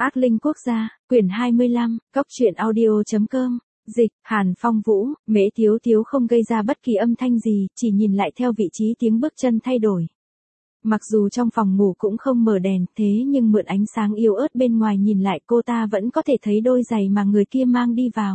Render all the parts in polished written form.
Ác linh quốc gia, quyển 25, cốc truyện audio.com, dịch, Hàn Phong Vũ, Mễ Tiếu Tiếu không gây ra bất kỳ âm thanh gì, chỉ nhìn lại theo vị trí tiếng bước chân thay đổi. Mặc dù trong phòng ngủ cũng không mở đèn, thế nhưng mượn ánh sáng yếu ớt bên ngoài nhìn lại cô ta vẫn có thể thấy đôi giày mà người kia mang đi vào.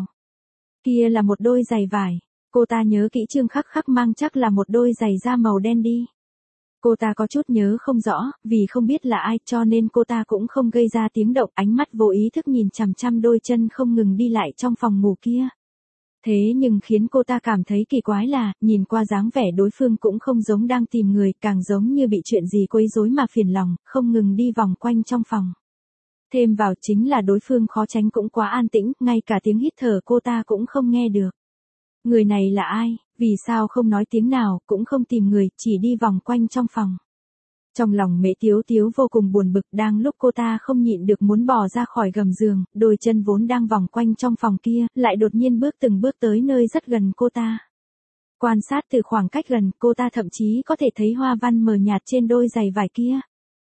Kia là một đôi giày vải, cô ta nhớ kỹ Trương Khắc Khắc mang chắc là một đôi giày da màu đen đi. Cô ta có chút nhớ không rõ, vì không biết là ai cho nên cô ta cũng không gây ra tiếng động, ánh mắt vô ý thức nhìn chằm chằm đôi chân không ngừng đi lại trong phòng ngủ kia. Thế nhưng khiến cô ta cảm thấy kỳ quái là, nhìn qua dáng vẻ đối phương cũng không giống đang tìm người, càng giống như bị chuyện gì quấy rối mà phiền lòng, không ngừng đi vòng quanh trong phòng. Thêm vào chính là đối phương khó tránh cũng quá an tĩnh, ngay cả tiếng hít thở cô ta cũng không nghe được. Người này là ai, vì sao không nói tiếng nào, cũng không tìm người, chỉ đi vòng quanh trong phòng. Trong lòng Mễ Tiếu Tiếu vô cùng buồn bực, đang lúc cô ta không nhịn được muốn bò ra khỏi gầm giường, đôi chân vốn đang vòng quanh trong phòng kia, lại đột nhiên bước từng bước tới nơi rất gần cô ta. Quan sát từ khoảng cách gần, cô ta thậm chí có thể thấy hoa văn mờ nhạt trên đôi giày vải kia.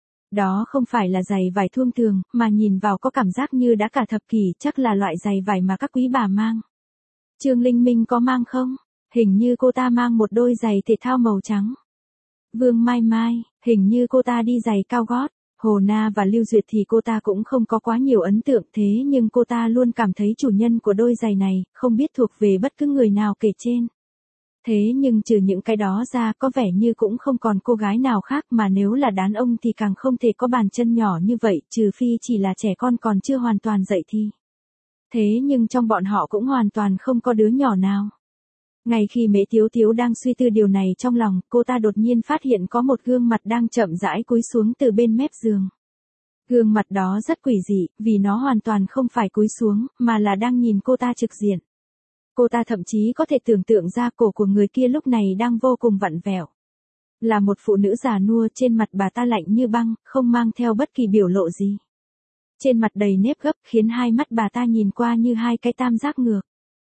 Đó không phải là giày vải thông thường, mà nhìn vào có cảm giác như đã cả thập kỷ, chắc là loại giày vải mà các quý bà mang. Trương Linh Minh có mang không? Hình như cô ta mang một đôi giày thể thao màu trắng. Vương Mai Mai, hình như cô ta đi giày cao gót. Hồ Na và Lưu Duyệt thì cô ta cũng không có quá nhiều ấn tượng, thế nhưng cô ta luôn cảm thấy chủ nhân của đôi giày này, không biết thuộc về bất cứ người nào kể trên. Thế nhưng trừ những cái đó ra có vẻ như cũng không còn cô gái nào khác, mà nếu là đàn ông thì càng không thể có bàn chân nhỏ như vậy, trừ phi chỉ là trẻ con còn chưa hoàn toàn dậy thì. Thế nhưng trong bọn họ cũng hoàn toàn không có đứa nhỏ nào. Ngay khi Mễ Tiếu Tiếu đang suy tư điều này trong lòng, cô ta đột nhiên phát hiện có một gương mặt đang chậm rãi cúi xuống từ bên mép giường. Gương mặt đó rất quỷ dị, vì nó hoàn toàn không phải cúi xuống, mà là đang nhìn cô ta trực diện. Cô ta thậm chí có thể tưởng tượng ra cổ của người kia lúc này đang vô cùng vặn vẹo. Là một phụ nữ già nua, trên mặt bà ta lạnh như băng, không mang theo bất kỳ biểu lộ gì. Trên mặt đầy nếp gấp khiến hai mắt bà ta nhìn qua như hai cái tam giác ngược.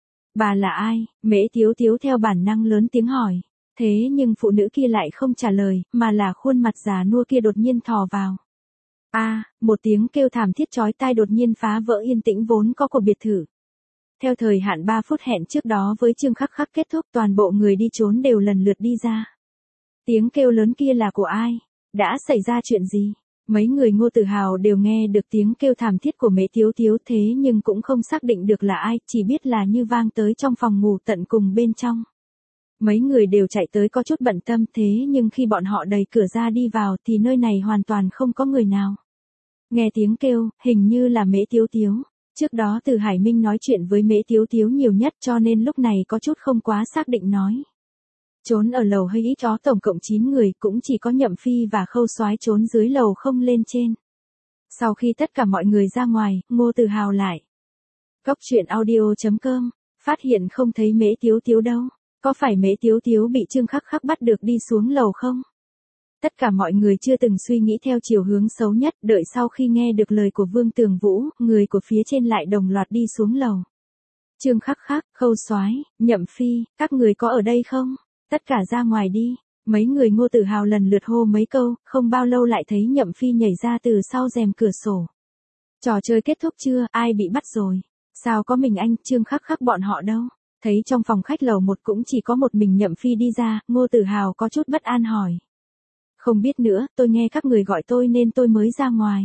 Bà là ai? Mễ Tiếu Tiếu theo bản năng lớn tiếng hỏi. Thế nhưng phụ nữ kia lại không trả lời, mà là khuôn mặt già nua kia đột nhiên thò vào. Một tiếng kêu thảm thiết chói tai đột nhiên phá vỡ yên tĩnh vốn có của biệt thự. Theo thời hạn 3 phút hẹn trước đó với Trương Khắc Khắc kết thúc, toàn bộ người đi trốn đều lần lượt đi ra. Tiếng kêu lớn kia là của ai? Đã xảy ra chuyện gì? Mấy người Ngô Tử Hào đều nghe được tiếng kêu thảm thiết của Mễ Tiếu Tiếu, thế nhưng cũng không xác định được là ai, chỉ biết là như vang tới trong phòng ngủ tận cùng bên trong. Mấy người đều chạy tới có chút bận tâm, thế nhưng khi bọn họ đẩy cửa ra đi vào thì nơi này hoàn toàn không có người nào. Nghe tiếng kêu, hình như là Mễ Tiếu Tiếu. Trước đó Từ Hải Minh nói chuyện với Mễ Tiếu Tiếu nhiều nhất cho nên lúc này có chút không quá xác định nói. Trốn ở lầu hơi ít chó, tổng cộng 9 người, cũng chỉ có Nhậm Phi và Khâu Soái trốn dưới lầu không lên trên. Sau khi tất cả mọi người ra ngoài, Ngô Tử Hào lại. Cốc truyện audio.com, phát hiện không thấy Mễ Tiếu Tiếu đâu. Có phải Mễ Tiếu Tiếu bị Trương Khắc Khắc bắt được đi xuống lầu không? Tất cả mọi người chưa từng suy nghĩ theo chiều hướng xấu nhất, đợi sau khi nghe được lời của Vương Tường Vũ, người của phía trên lại đồng loạt đi xuống lầu. Trương Khắc Khắc, Khâu Soái, Nhậm Phi, các người có ở đây không? Tất cả ra ngoài đi. Mấy người Ngô Tử Hào lần lượt hô mấy câu, không bao lâu lại thấy Nhậm Phi nhảy ra từ sau rèm cửa sổ. Trò chơi kết thúc chưa, ai bị bắt rồi? Sao có mình anh, Trương Khắc Khắc bọn họ đâu? Thấy trong phòng khách lầu 1 cũng chỉ có một mình Nhậm Phi đi ra, Ngô Tử Hào có chút bất an hỏi. Không biết nữa, tôi nghe các người gọi tôi nên tôi mới ra ngoài.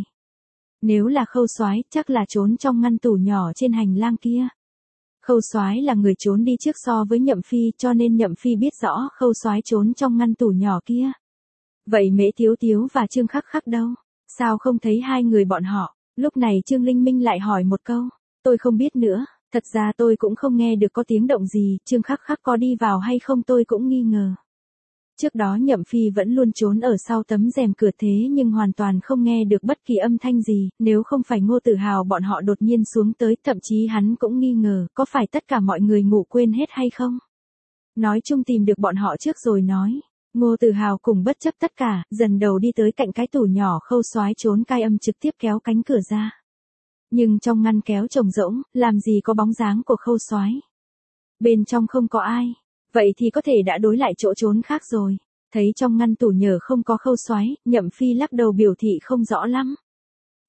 Nếu là Khâu Soái, chắc là trốn trong ngăn tủ nhỏ trên hành lang kia. Khâu Soái là người trốn đi trước so với Nhậm Phi, cho nên Nhậm Phi biết rõ Khâu Soái trốn trong ngăn tủ nhỏ kia. Vậy Mễ Tiếu Tiếu và Trương Khắc Khắc đâu? Sao không thấy hai người bọn họ? Lúc này Trương Linh Minh lại hỏi một câu. Tôi không biết nữa, thật ra tôi cũng không nghe được có tiếng động gì, Trương Khắc Khắc có đi vào hay không tôi cũng nghi ngờ. Trước đó Nhậm Phi vẫn luôn trốn ở sau tấm rèm cửa, thế nhưng hoàn toàn không nghe được bất kỳ âm thanh gì, nếu không phải Ngô Tử Hào bọn họ đột nhiên xuống tới, thậm chí hắn cũng nghi ngờ, có phải tất cả mọi người ngủ quên hết hay không? Nói chung tìm được bọn họ trước rồi nói. Ngô Tử Hào cùng bất chấp tất cả, dần đầu đi tới cạnh cái tủ nhỏ Khâu Soái trốn cai âm, trực tiếp kéo cánh cửa ra. Nhưng trong ngăn kéo trống rỗng, làm gì có bóng dáng của Khâu Soái. Bên trong không có ai. Vậy thì có thể đã đối lại chỗ trốn khác rồi. Thấy trong ngăn tủ nhờ không có Khâu Soái, Nhậm Phi lắc đầu biểu thị không rõ lắm.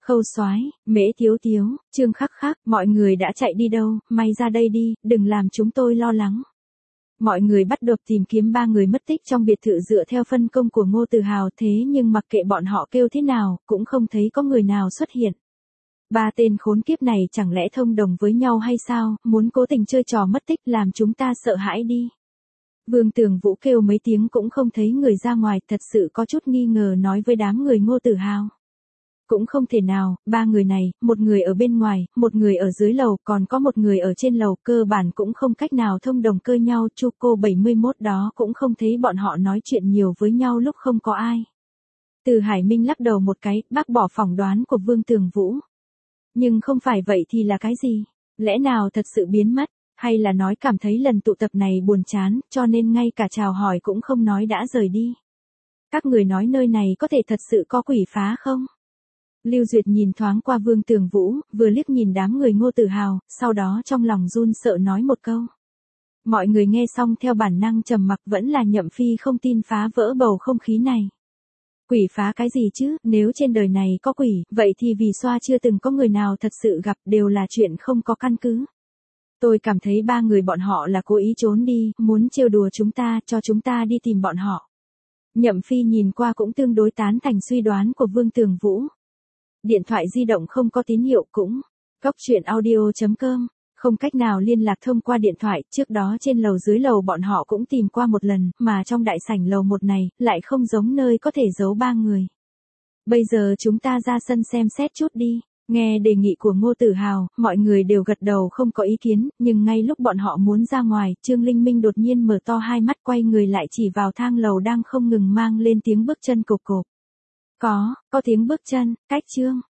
Khâu Soái, Mễ Tiếu Tiếu, Trương Khắc Khắc, mọi người đã chạy đi đâu, may ra đây đi, đừng làm chúng tôi lo lắng. Mọi người bắt đầu tìm kiếm 3 người mất tích trong biệt thự dựa theo phân công của Ngô Tử Hào, thế nhưng mặc kệ bọn họ kêu thế nào, cũng không thấy có người nào xuất hiện. 3 tên khốn kiếp này chẳng lẽ thông đồng với nhau hay sao, muốn cố tình chơi trò mất tích làm chúng ta sợ hãi đi. Vương Tường Vũ kêu mấy tiếng cũng không thấy người ra ngoài, thật sự có chút nghi ngờ nói với đám người Ngô Tử Hào. Cũng không thể nào, 3 người này, một người ở bên ngoài, một người ở dưới lầu, còn có một người ở trên lầu, cơ bản cũng không cách nào thông đồng cơ nhau. Chu cô 71 đó cũng không thấy bọn họ nói chuyện nhiều với nhau lúc không có ai. Từ Hải Minh lắc đầu một cái, bác bỏ phỏng đoán của Vương Tường Vũ. Nhưng không phải vậy thì là cái gì? Lẽ nào thật sự biến mất? Hay là nói cảm thấy lần tụ tập này buồn chán, cho nên ngay cả chào hỏi cũng không nói đã rời đi? Các người nói nơi này có thể thật sự có quỷ phá không? Lưu Duyệt nhìn thoáng qua Vương Tường Vũ, vừa liếc nhìn đám người Ngô Tử Hào, sau đó trong lòng run sợ nói một câu. Mọi người nghe xong theo bản năng trầm mặc, vẫn là Nhậm Phi không tin phá vỡ bầu không khí này. Quỷ phá cái gì chứ, nếu trên đời này có quỷ, vậy thì vì sao chưa từng có người nào thật sự gặp, đều là chuyện không có căn cứ. Tôi cảm thấy 3 người bọn họ là cố ý trốn đi, muốn trêu đùa chúng ta, cho chúng ta đi tìm bọn họ. Nhậm Phi nhìn qua cũng tương đối tán thành suy đoán của Vương Tường Vũ. Điện thoại di động không có tín hiệu cũng. Coctruyện.audio.com, không cách nào liên lạc thông qua điện thoại, trước đó trên lầu dưới lầu bọn họ cũng tìm qua một lần, mà trong đại sảnh lầu 1 này, lại không giống nơi có thể giấu 3 người. Bây giờ chúng ta ra sân xem xét chút đi. Nghe đề nghị của Ngô Tử Hào, mọi người đều gật đầu không có ý kiến, nhưng ngay lúc bọn họ muốn ra ngoài, Trương Linh Minh đột nhiên mở to hai mắt quay người lại chỉ vào thang lầu đang không ngừng mang lên tiếng bước chân cộp cộp. Có tiếng bước chân, cách Trương